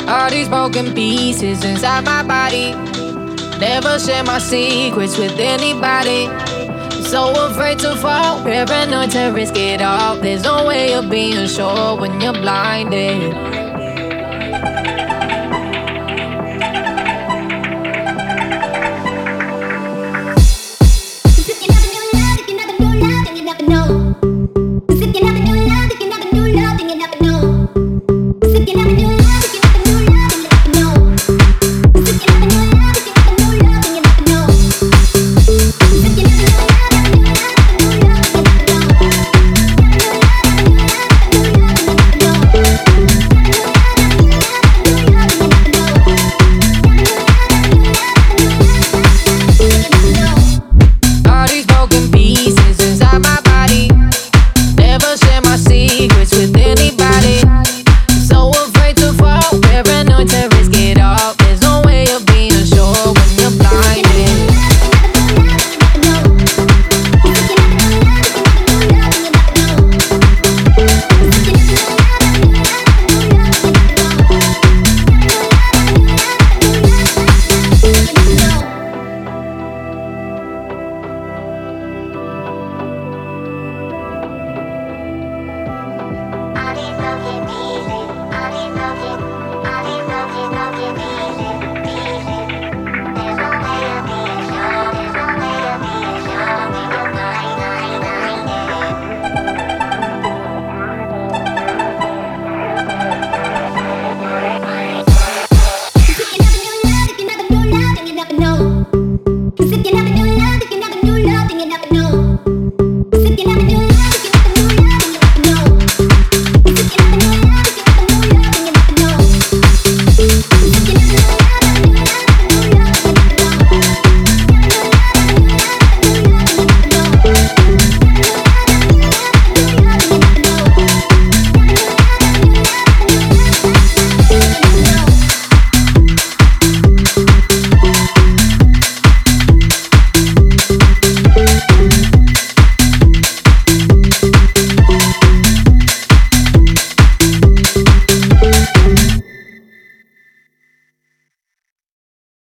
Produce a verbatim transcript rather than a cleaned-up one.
All these broken pieces inside my body. Never share my secrets with anybody. So afraid to fall, paranoid to risk it all. There's no way of being sure when you're blinded. Cause if you never do love, if you never do love, then you never know. Cause if you never do love,